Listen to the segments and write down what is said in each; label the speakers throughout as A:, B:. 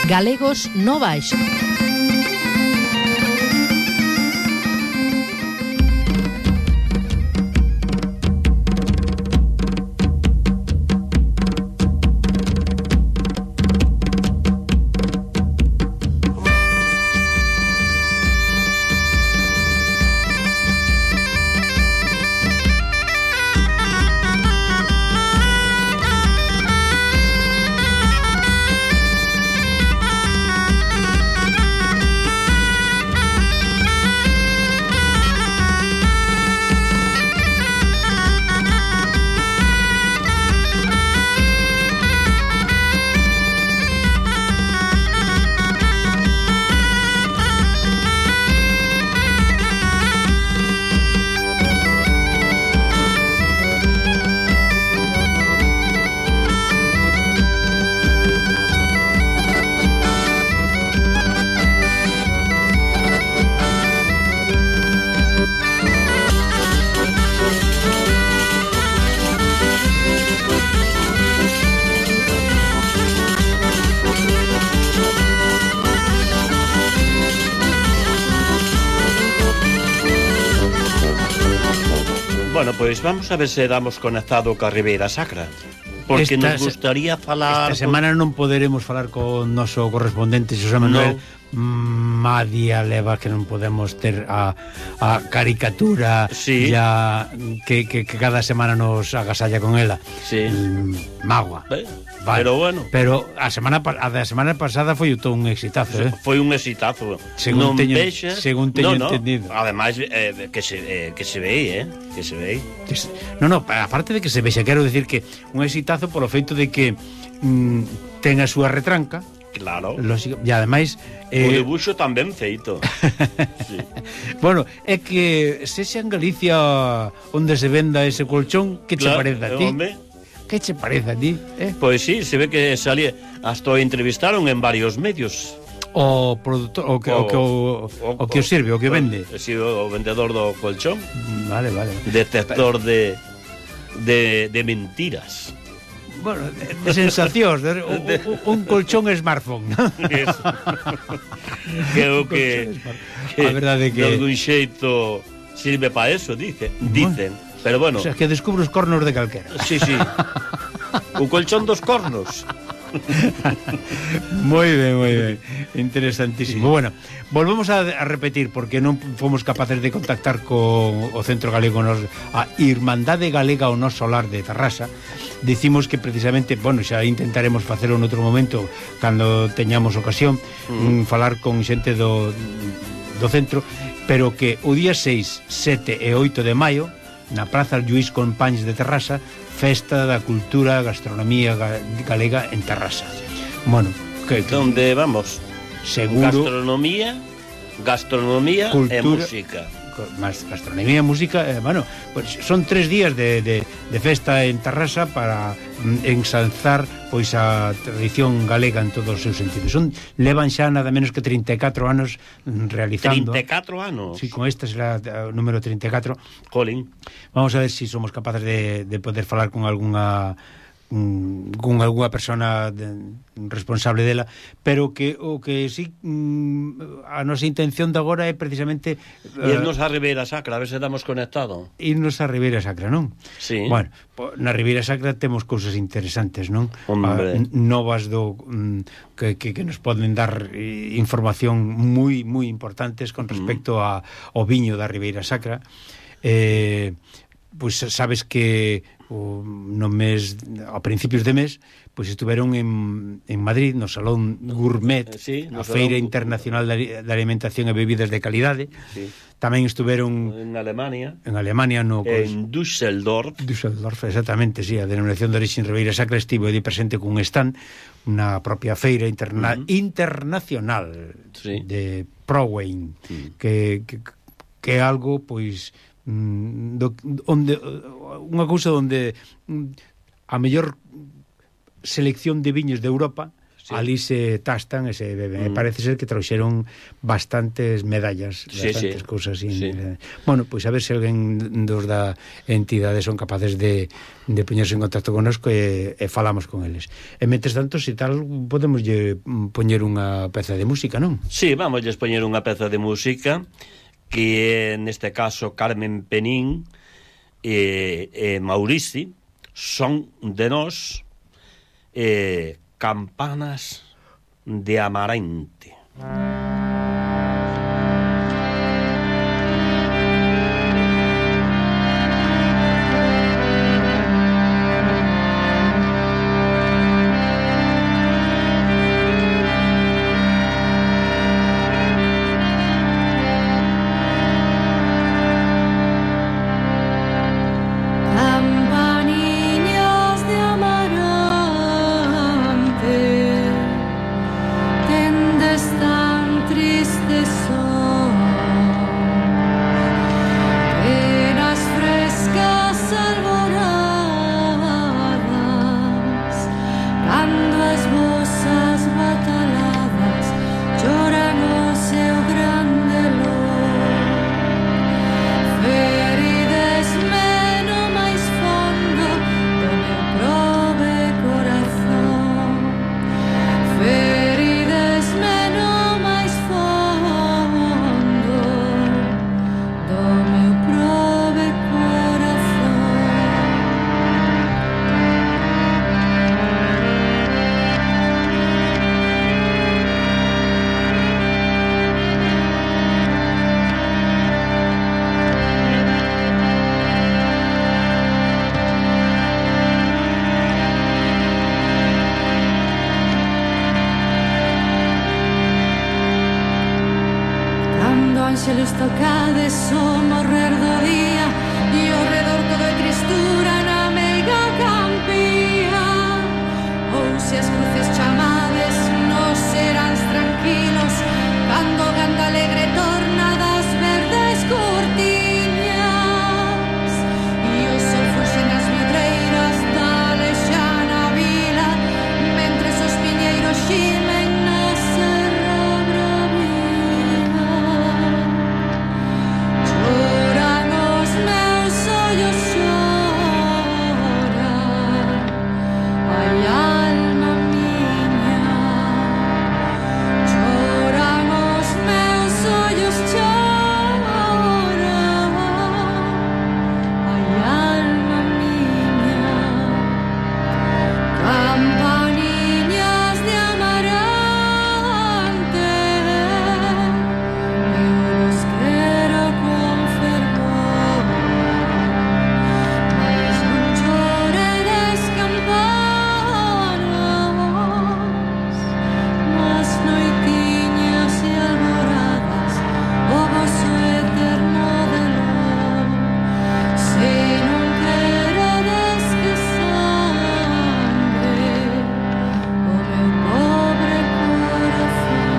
A: Galegos no Baixo.
B: Bueno, pois vamos a ver se damos conectado coa Ribeira Sacra, porque nos gustaría falar...
C: Esta semana non poderemos falar con noso correspondente Xosé Manuel Madia Leva, que non podemos ter a caricatura ya que cada semana nos agasalla con ela. Magua.
B: Vale. Pero bueno,
C: pero a semana pasada foi todo un exitazo,
B: Foi un exitazo.
C: Según teño entendido.
B: Ademais que se ve, que se ve.
C: Aparte de que se vexa, quero decir que un exitazo polo feito de que ten a súa retranca.
B: Claro.
C: E ademais
B: o debuxo tamén feito. Sí.
C: Bueno, é que sexa en Galicia onde se venda ese colchón, que che parece a ti? Que che parece a ti?
B: Pois sí, se ve que salía, hasta o entrevistaron en varios medios.
C: O produtor, o que o sirve, o que vende.
B: Si, o vendedor do colchón.
C: Vale.
B: Detector de mentiras.
C: Bueno, de sensacións, un colchón smartphone, ¿no?
B: Eso. Creo que
C: a verdade que
B: de algún xeito sirve para eso, dicen. Pero bueno,
C: o sea, que descubre os cornos de calquera.
B: Sí. O colchón dos cornos.
C: Moi ben. Interesantísimo. Bueno, volvemos a repetir, porque non fomos capaces de contactar con o Centro Galego, a Irmandade Galega o Noso Lar de Tarrasa. Dicimos que precisamente, bueno, xa intentaremos facelo en outro momento cando teñamos ocasión, falar con xente do centro, pero que o día 6, 7 e 8 de maio na Praza Lluís Companys de Tarrasa, Festa da Cultura Gastronomía Galega en Tarrasa. Bueno,
B: onde vamos?
C: Seguro.
B: Gastronomía cultura, e música.
C: Más gastronomía e música, bueno, pues son 3 días de festa en Tarrasa para ensalzar pois a tradición galega en todos os seus sentidos. Levan xa nada menos que 34 anos realizando.
B: 34 anos?
C: Sí, con esta será o número 34.
B: Jolín.
C: Vamos a ver si somos capaces de poder falar con alguna persona responsable dela, pero que o que sí a nosa intención de agora é precisamente
B: irnos a Ribeira Sacra, a ver se damos conectado.
C: Irnos a Ribeira Sacra, non?
B: Sí.
C: Bueno, na Ribeira Sacra temos cousas interesantes, non? Novas que nos poden dar información moi importantes con respecto ao viño da Ribeira Sacra. Pois sabes que no mes, a principios de mes, pois estuveron en Madrid, no Salón Gourmet, a Feira Internacional de Alimentación e Bebidas de Calidade. Tamén estuveron
B: en Alemania,
C: en
B: Düsseldorf,
C: exactamente, sí, a denominación de orixe Ribeira Sacra estivo aí presente cun stand na propia feira internacional de Prowein, que é algo, pois, onde unha cousa onde a mellor selección de viños de Europa ali se tastan e se beben. Parece ser que trouxeron bastantes medallas, bastantes cousas así. Bueno, pois a ver se alguén dos da entidade son capaces de poñerse en contacto connosco e falamos con eles. E mentres tanto, se tal, podemos poñer unha peza de música, non?
B: Sí, vamos a poñer unha peza de música que é, neste caso, Carmen Penín e Maurici, Son de Nós, Campanas de Amarante.
A: Ángeles tocades o morrer do día e ao redor todo é tristura na meiga campía. Ou se as cruces chamades nos serás tranquilos cando o gando alegre torna das verdes cortiñas e o sol fuxe nas vidreiras da lexana vila mentres os piñeiros ximen na serra bravía. Choran os meus ollos, chora, ai alma miña. Choran os meus ollos, chora, ai alma miña. Campaniñas de amarante, eu vos quero con fervor, mais non choredes campanas nas noitiñas e alboradas o voso eterno dolor. Se non queredes que sangre o meu pobre corazón,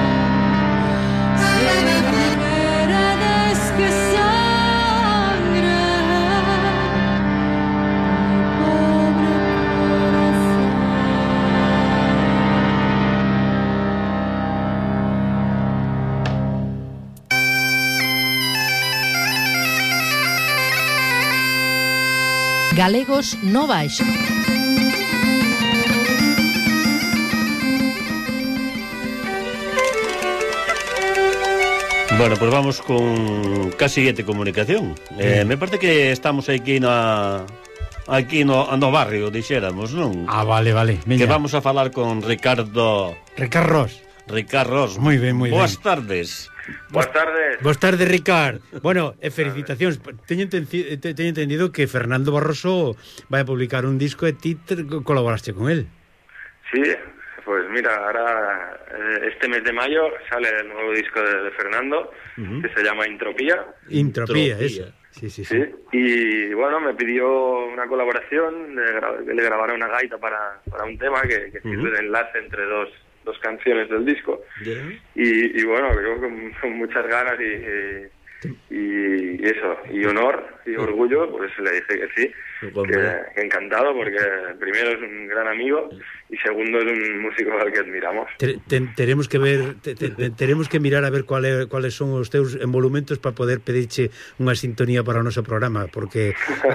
A: se non queredes que sangre o meu pobre corazón.
D: Galegos no Baixo.
B: Bueno, pues vamos con a siguiente comunicación. Me parece que estamos aquí no barrio, dixéramos, non?
C: Ah, vale,
B: Que vamos a falar con Ricardo
C: Ros.
B: Moi
C: ben, moi
B: Boas
C: ben.
B: tardes.
E: Boas tardes.
C: Boas tardes, Ricard. Bueno, felicitacións. Teño entendido que Fernando Barroso vai a publicar un disco e ti colaboraste con él.
E: Sí, pues mira, ahora este mes de mayo sale el nuevo disco de Fernando, que se llama Intropía.
C: Intropía, eso. Sí.
E: Y bueno, me pidió una colaboración, que le grabara una gaita para un tema que sirve de enlace entre dos canciones del disco. Y bueno, yo con muchas ganas y eso, y honor y orgullo, pues le dije que sí. que encantado, porque primero es un gran amigo y segundo es un músico al que admiramos.
C: Teremos que ver, teremos que mirar a ver cuáles son os teus emolumentos para poder pedirche unha sintonía para o noso programa, porque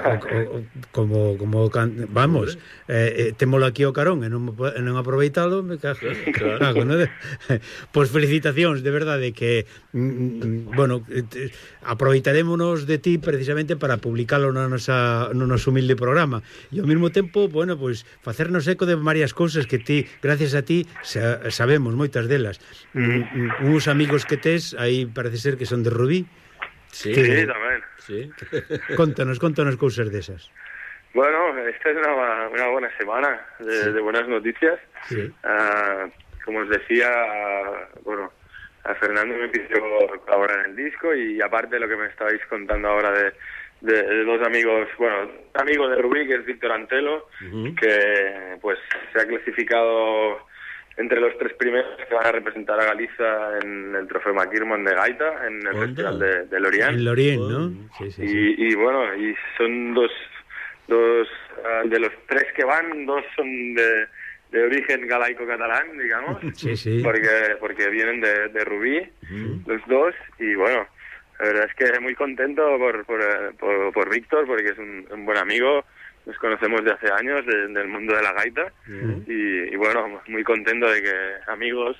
C: vamos, témolo aquí ao carón e non aproveitalo, me cago, claro. ¿No? Pois felicitacións, de verdade, que bueno, aproveitarémonos de ti precisamente para publicalo no noso humilde programa, e ao mesmo tempo, bueno, pois facernos eco de varias cousas que ti, gracias a ti, sabemos moitas delas. Uns amigos que tes aí parece ser que son de Rubí.
E: Sí, tamén.
B: Sí.
C: Contanos cousas desas.
E: Bueno, esta es una buena semana de buenas noticias.
C: Sí.
E: Como os decía, bueno, a Fernando me pidió colaborar en el disco, y aparte de lo que me estabais contando ahora de dos amigos, bueno, un amigo de Rubí, que es Víctor Antelo, que pues se ha clasificado entre los 3 primeros que van a representar a Galiza en el Trofeo McKiermont de Gaita, en el Festival de Lorient.
C: En Lorient, ¿no? Sí.
E: Y bueno, y son dos de los 3 que van, 2 son de origen galaico-catalán, digamos,
C: sí.
E: porque vienen de Rubí, los 2, y bueno, la verdad es que muy contento por Víctor, porque es un buen amigo, nos conocemos de hace años, del mundo de la gaita, y bueno, muy contento de que amigos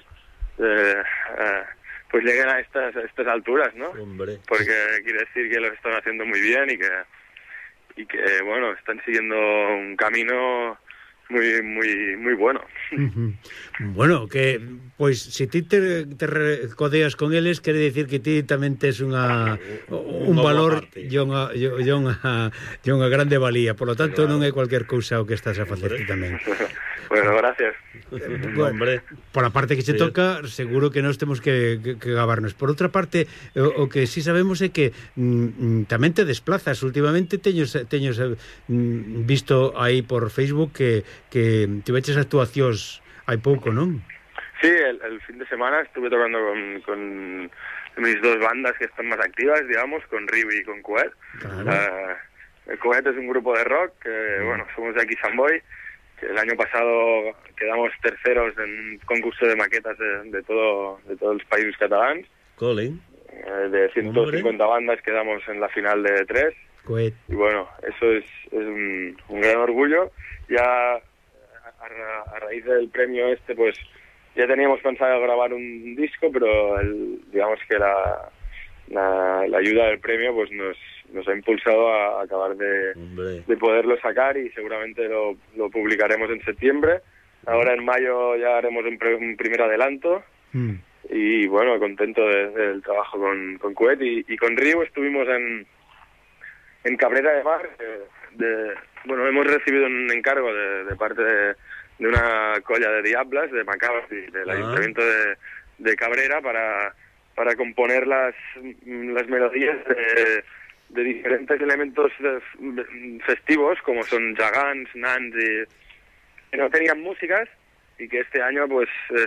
E: pues lleguen a estas alturas, ¿no?
B: Hombre.
E: Porque quiere decir que lo están haciendo muy bien y que bueno, están siguiendo un camino muy bueno.
C: Bueno, que pois se ti te codeas con eles, quere dicir que ti tamén tes un valor e unha grande valía, por lo tanto non é cualquier cousa o que estás a facer ti tamén.
E: Bueno, gracias.
B: Hombre.
C: Por a parte que se toca, seguro que nós temos que gabarnos. Por outra parte, o que sí sabemos é que tamén te desplazas. Últimamente teños visto aí por Facebook que tiveches actuacións hai pouco, non?
E: Sí, el fin de semana estuve tocando con mis 2 bandas que están más activas, digamos, con Ribi y con Coet. Claro. Coet es un grupo de rock que, bueno, somos de aquí Samboy, que el año pasado quedamos terceros en un concurso de maquetas de todos los países catalanes.
B: Colin.
E: De 150 bandas quedamos en la final de 3.
C: Coet.
E: Y bueno, eso es un gran orgullo. Ya a raíz del premio pues ya teníamos pensado grabar un disco, pero digamos que la ayuda del premio pues nos ha impulsado a acabar de poderlo sacar, y seguramente lo publicaremos en septiembre. Ahora en mayo ya haremos un primer adelanto. Y bueno, contento del trabajo con Coet y con Río. Estuvimos en Cabrera de Mar. Bueno, hemos recibido un encargo de parte de una colla de diablas, de Macabas y del Ayuntamiento de Cabrera para componer las melodías de diferentes elementos festivos, como son jagans, nans, que no tenían músicas, y que este año pues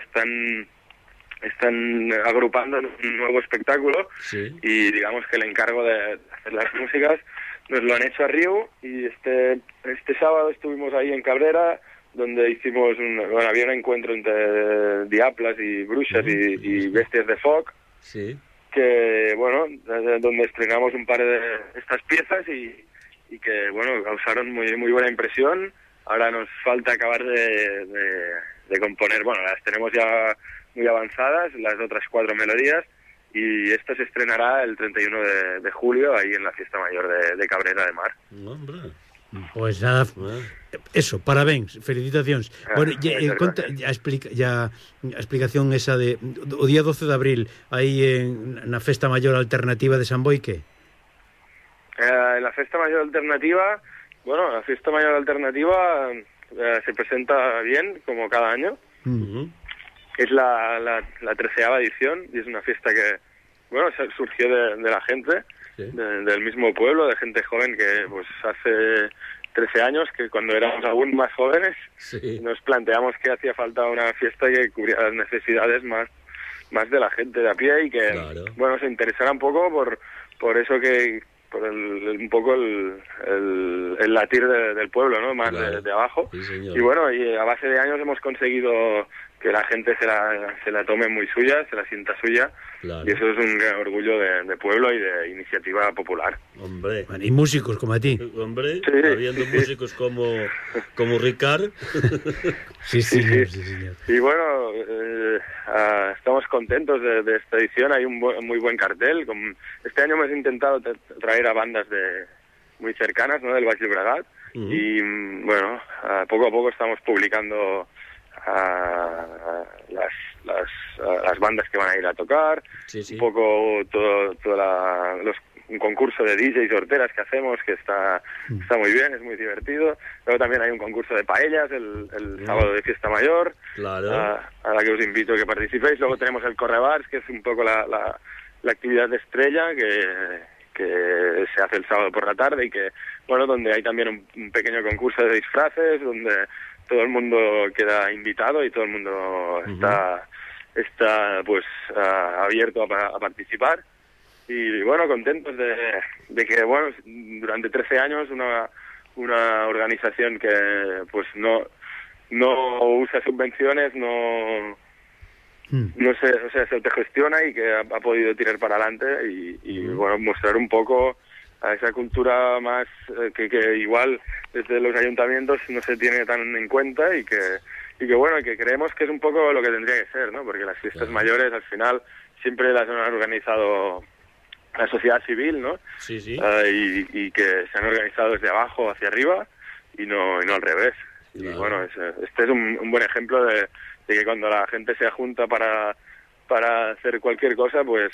E: están agrupando en un nuevo espectáculo. Y digamos que el encargo de hacer las músicas nos lo han hecho a Río, y este sábado estuvimos ahí en Cabrera, donde hicimos había un encuentro entre diablas y bruxas y bestias de folk, que bueno, donde estrenamos un par de estas piezas y que bueno, causaron muy buena impresión. Ahora nos falta acabar de componer, bueno, las tenemos ya muy avanzadas, las otras 4 melodías, y esto se estrenará el 31 de julio ahí en la Fiesta Mayor de Cabrera de Mar.
B: Hombre.
C: Pois nada, eso, parabéns, felicitacións. Bueno, a explicación esa de o día 12 de abril aí na Festa Mayor Alternativa de San Boi, que?
E: La Festa Mayor Alternativa, bueno, la Fiesta Mayor Alternativa se presenta bien, como cada año. Es la 13ª edición, y es una fiesta que, bueno, surgió de la gente, del mismo pueblo, de gente joven que pues hace 13 años, que cuando éramos aún más jóvenes, nos planteamos que hacía falta una fiesta que cubriera las necesidades más de la gente de a pie, y que bueno, se interesara un poco por eso que un poco el latir del pueblo, ¿no? Más
B: claro.
E: de abajo.
B: Sí, señor.
E: Y bueno, y a base de años hemos conseguido que la gente se la tome muy suya, se la sienta suya,
B: Claro.
E: y eso es un gran orgullo de pueblo y de iniciativa popular.
B: Hombre.
C: Bueno, y músicos como a ti.
B: Hombre,
E: Sí,
B: habiendo
E: sí.
B: músicos como Ricard.
C: Sí, señor, sí, señor.
E: Y bueno, estamos contentos de esta edición. Hay un muy buen cartel. Este año hemos intentado traer a bandas muy cercanas, ¿no? Del Baix Llobregat. Y bueno, poco a poco estamos publicando las bandas que van a ir a tocar.
B: Sí, sí.
E: Un poco un concurso de DJs y horteras que hacemos, que está muy bien, es muy divertido. Luego también hay un concurso de paellas el sábado de Fiesta Mayor,
B: Claro.
E: a la que os invito a que participéis. Luego tenemos el Correbars, que es un poco la actividad de estrella que se hace el sábado por la tarde, y que, bueno, donde hay también un pequeño concurso de disfraces, donde todo el mundo queda invitado y todo el mundo está pues abierto a participar. Y bueno, contentos de que, bueno, durante 13 años una organización que pues no usa subvenciones, no se autogestiona, y que ha podido tirar para adelante y bueno, mostrar un poco a esa cultura más que igual desde los ayuntamientos no se tiene tan en cuenta, y que bueno, que creemos que es un poco lo que tendría que ser, ¿no? Porque las fiestas mayores al final siempre las han organizado la sociedad civil, ¿no?
B: Sí, sí.
E: Y que se han organizado desde abajo hacia arriba y no al revés.
B: Claro.
E: Y bueno, este es un buen ejemplo de que cuando la gente se junta para hacer cualquier cosa, pues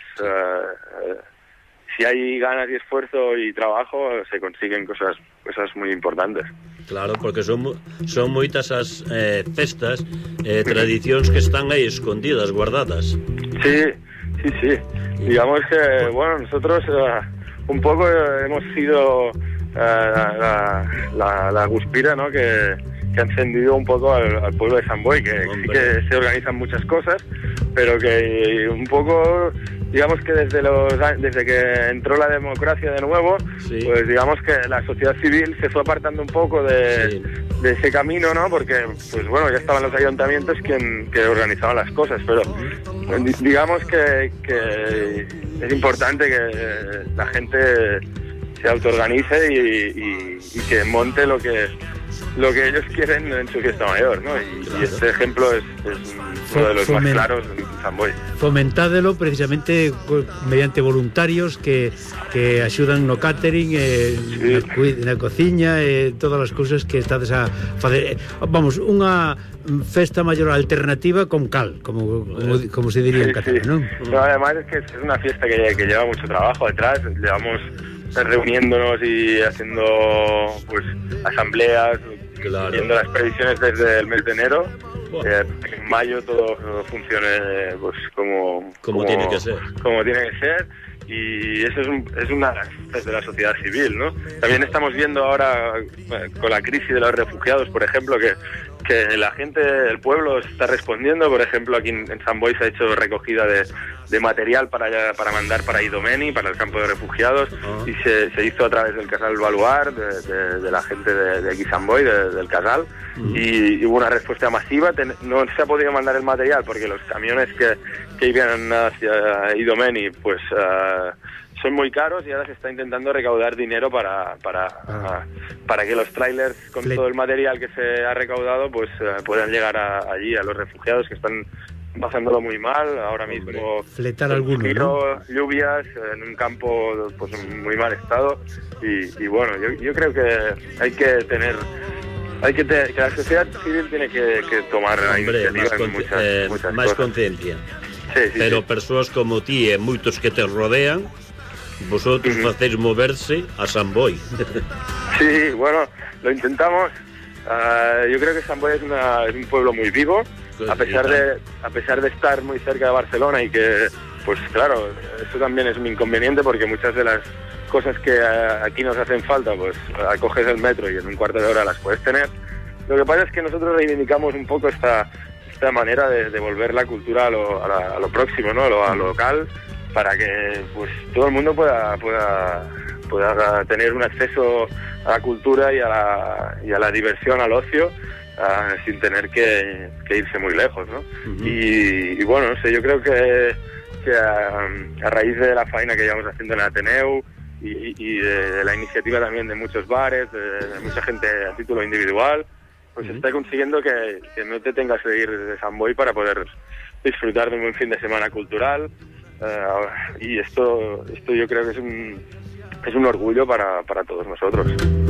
E: si hay ganas y esfuerzo y trabajo, se consiguen cosas muy importantes.
B: Claro, porque son moitas as festas, tradicións que están aí escondidas, guardadas.
E: Sí. Digamos que, bueno, nosotros un poco hemos sido la guspira, ¿no? Que ha encendido un poco al pueblo de Sant Boi, que sí que se organizan muchas cosas, pero que un poco, digamos que desde que entró la democracia de nuevo,
B: sí.
E: Pues digamos que la sociedad civil se fue apartando un poco de ese camino, ¿no? Porque, pues bueno, ya estaban los ayuntamientos que organizaban las cosas, pero digamos que es importante que la gente se autoorganice y que monte lo que ellos quieren en su fiesta mayor, ¿no? Y este ejemplo es uno de los más claros en Sant Boi.
C: Fomentádelo precisamente mediante voluntarios que axudan no catering, na cociña, todas as cousas que estades a facer. Vamos, unha festa maior alternativa con cal, como se diría en catalán, ¿no?
E: No, además es que es una fiesta que lleva mucho trabajo detrás. Llevamos reuniéndonos y haciendo pues asambleas,
B: claro.
E: Viendo las previsiones desde el mes de enero. En mayo todo funcione pues como
B: tiene que ser.
E: Como tiene que ser. Y eso es una de las fiestas de la sociedad civil, ¿no? También estamos viendo ahora con la crisis de los refugiados, por ejemplo, que la gente del pueblo está respondiendo. Por ejemplo, aquí en Sant Boi se ha hecho recogida de material para mandar para Idomeni, para el campo de refugiados, y se hizo a través del Casal Baluar, de la gente de aquí Sant Boi, del Casal, y hubo una respuesta masiva. No se ha podido mandar el material porque los camiones que iban hacia Idomeni pues son muy caros, y ahora se está intentando recaudar dinero para que los trailers con todo el material que se ha recaudado pues puedan llegar allí a los refugiados que están pasándolo muy mal ahora mismo.
C: Fletar alguno, ¿no?
E: Lluvias en un campo pues en muy mal estado, y bueno, yo creo que que la sociedad civil tiene que tomar iniciativa en muchas
B: máis
E: cosas.
B: conciencia.
E: Sí,
B: pero
E: sí.
B: persoas como ti e moitos que te rodean, vosotros facéis moverse a Sant Boi.
E: Sí, bueno, lo intentamos. Yo creo que Sant Boi es un pueblo muy vivo, a pesar de estar muy cerca de Barcelona, y que, pues claro, eso también es un inconveniente, porque muchas de las cosas que aquí nos hacen falta, pues coges el metro y en un cuarto de hora las puedes tener. Lo que pasa es que nosotros reivindicamos un poco esta manera de volver la cultura a lo próximo, ¿no? A lo local, para que pues todo el mundo pueda pueda tener un acceso a la cultura y a la diversión, al ocio, sin tener que irse muy lejos, ¿no? Y bueno, no sé, yo creo que a raíz de la faena que llevamos haciendo en el Ateneu y de la iniciativa también de muchos bares, de mucha gente a título individual, pues se está consiguiendo que no te tengas que ir de San Boi para poder disfrutar de un buen fin de semana cultural, y esto yo creo que es un orgullo para todos nosotros.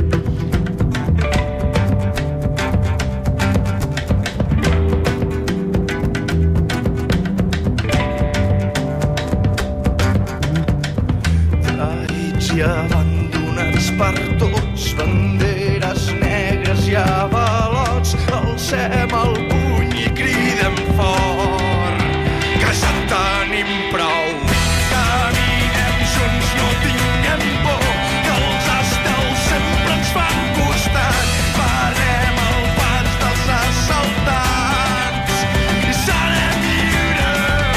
D: I abandonats per tots, banderes negres i avalots, alcem el puny i cridem fort, que ja en tenim prou. Caminem junts, no tinguem por, que els estels sempre ens fan costat, parem el pas dels assaltants i serem lliures.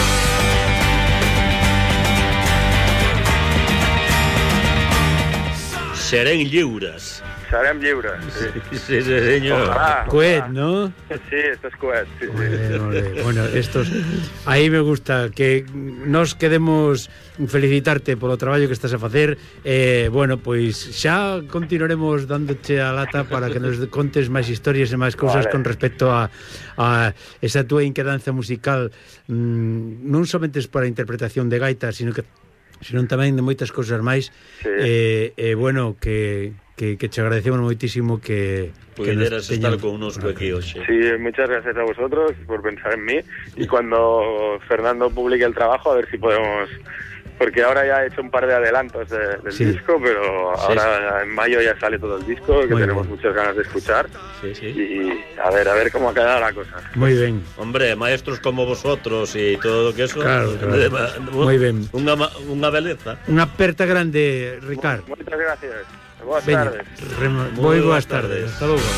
B: Serem lliures.
E: Serem lliures.
B: Sí, señor.
C: Coet, ¿no?
E: Sí, esto es coet. Sí.
C: Bueno, estos... Aí me gusta que nos quedemos felicitarte polo traballo que estás a facer. Bueno, pois xa continuaremos dándoche a lata para que nos contes máis historias e máis cousas con respecto a esa túa inquedanza musical, non somente para a interpretación de gaita, sino tamén de moitas cousas máis. Bueno, que te agradecemos moitísimo que
B: puderas estar con nosco aquí hoxe.
E: Sí, muchas gracias a vosotros por pensar en mí, y cuando Fernando publique el trabajo, a ver si podemos, porque ahora ya he hecho un par de adelantos del disco, pero ahora en mayo ya sale todo el disco, que tenemos muchas ganas de escuchar. Y a ver cómo ha quedado la cosa.
C: Muy bien.
B: Hombre, maestros como vosotros y todo que eso.
C: Claro. Muy bien.
B: Unha beleza.
C: Unha aperta grande, Ricard.
E: Muchas gracias. Boas tardes.
C: Moi boas tardes. Hasta logo.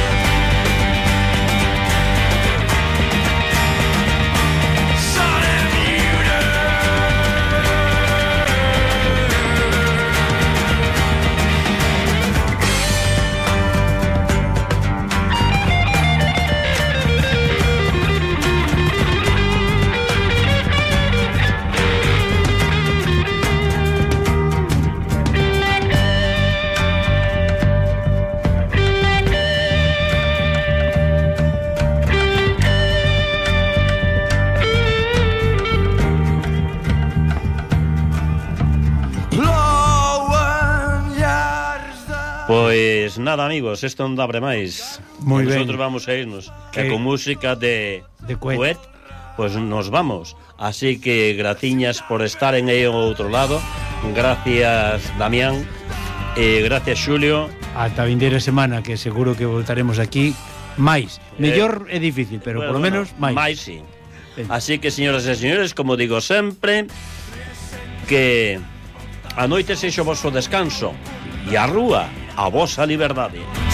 B: Pois nada, amigos, isto non dabre máis.
C: Moi ben.
B: Nosotros vamos a irnos que con música de
C: Coet,
B: pois nos vamos. Así que graciñas por estar en aí ao outro lado. Gracias, Damián. Gracias, Xulio.
C: Ata a vindeira semana, que seguro que voltaremos aquí máis. Mellor é difícil, pero
B: Bueno,
C: polo menos máis.
B: Máis, sí. Así que, señoras e señores, como digo sempre, que a noite sexo vosso descanso e a rúa a vosa liberdade.